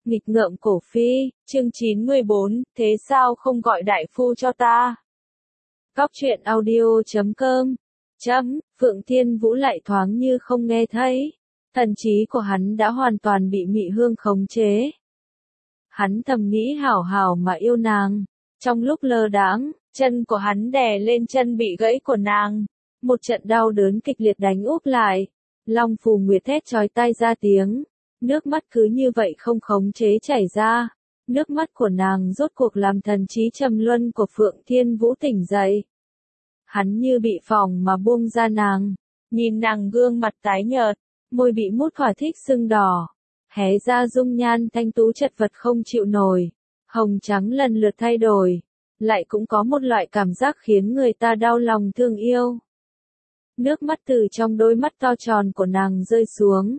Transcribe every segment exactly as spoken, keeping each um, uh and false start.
Nghịch ngợm cổ phi, chương chín mươi bốn, thế sao không gọi đại phu cho ta? Góc truyện audio chấm com, chấm, Phượng Thiên Vũ lại thoáng như không nghe thấy. Thần trí của hắn đã hoàn toàn bị mị hương khống chế. Hắn thầm nghĩ hảo hảo mà yêu nàng. Trong lúc lơ đãng, chân của hắn đè lên chân bị gãy của nàng. Một trận đau đớn kịch liệt đánh úp lại. Long Phù Nguyệt thét chói tai ra tiếng. Nước mắt cứ như vậy không khống chế chảy ra. Nước mắt của nàng rốt cuộc làm thần trí trầm luân của Phượng Thiên Vũ tỉnh dậy. Hắn như bị phỏng mà buông ra nàng. Nhìn nàng gương mặt tái nhợt, môi bị mút thỏa thích sưng đỏ. Hé ra dung nhan thanh tú chật vật không chịu nổi. Hồng trắng lần lượt thay đổi. Lại cũng có một loại cảm giác khiến người ta đau lòng thương yêu. Nước mắt từ trong đôi mắt to tròn của nàng rơi xuống.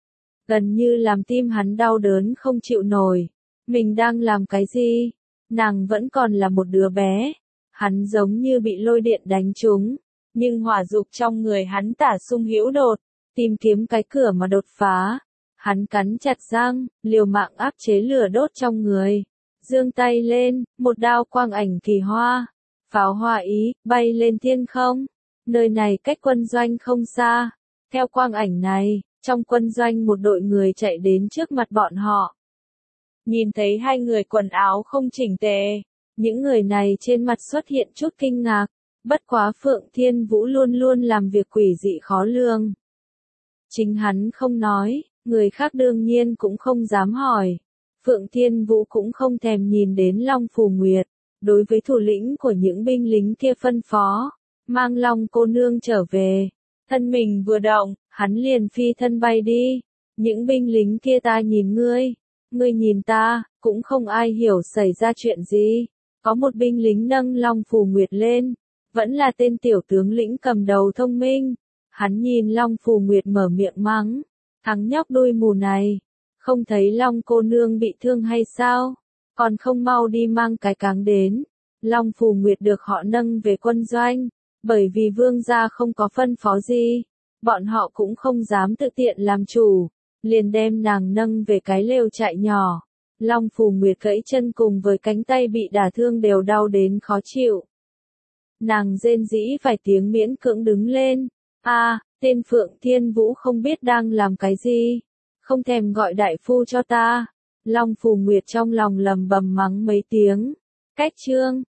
Gần như làm tim hắn đau đớn không chịu nổi. Mình đang làm cái gì? Nàng vẫn còn là một đứa bé. Hắn giống như bị lôi điện đánh trúng. Nhưng hỏa dục trong người hắn tả sung hữu đột. Tìm kiếm cái cửa mà đột phá. Hắn cắn chặt răng, liều mạng áp chế lửa đốt trong người. Giương tay lên, một đao quang ảnh kỳ hoa. Pháo hoa ý, bay lên thiên không. Nơi này cách quân doanh không xa. Theo quang ảnh này, trong quân doanh một đội người chạy đến trước mặt bọn họ. Nhìn thấy hai người quần áo không chỉnh tề. Những người này trên mặt xuất hiện chút kinh ngạc. Bất quá Phượng Thiên Vũ luôn luôn làm việc quỷ dị khó lường. Chính hắn không nói, người khác đương nhiên cũng không dám hỏi. Phượng Thiên Vũ cũng không thèm nhìn đến Long Phù Nguyệt. Đối với thủ lĩnh của những binh lính kia phân phó, mang Long cô nương trở về. Thân mình vừa động, hắn liền phi thân bay đi. Những binh lính kia ta nhìn ngươi, ngươi nhìn ta, cũng không ai hiểu xảy ra chuyện gì. Có một binh lính nâng Long Phù Nguyệt lên, vẫn là tên tiểu tướng lĩnh cầm đầu thông minh. Hắn nhìn Long Phù Nguyệt mở miệng mắng, thằng nhóc đuôi mù này, không thấy Long cô nương bị thương hay sao? Còn không mau đi mang cái cáng đến. Long Phù Nguyệt được họ nâng về quân doanh, bởi vì vương gia không có phân phó gì, bọn họ cũng không dám tự tiện làm chủ, liền đem nàng nâng về cái lều trại nhỏ. Long Phù Nguyệt gãy chân cùng với cánh tay bị đả thương đều đau đến khó chịu. Nàng rên rỉ vài tiếng miễn cưỡng đứng lên. A, à, tên Phượng Thiên Vũ không biết đang làm cái gì, không thèm gọi đại phu cho ta. Long Phù Nguyệt trong lòng lầm bầm mắng mấy tiếng. Cách chương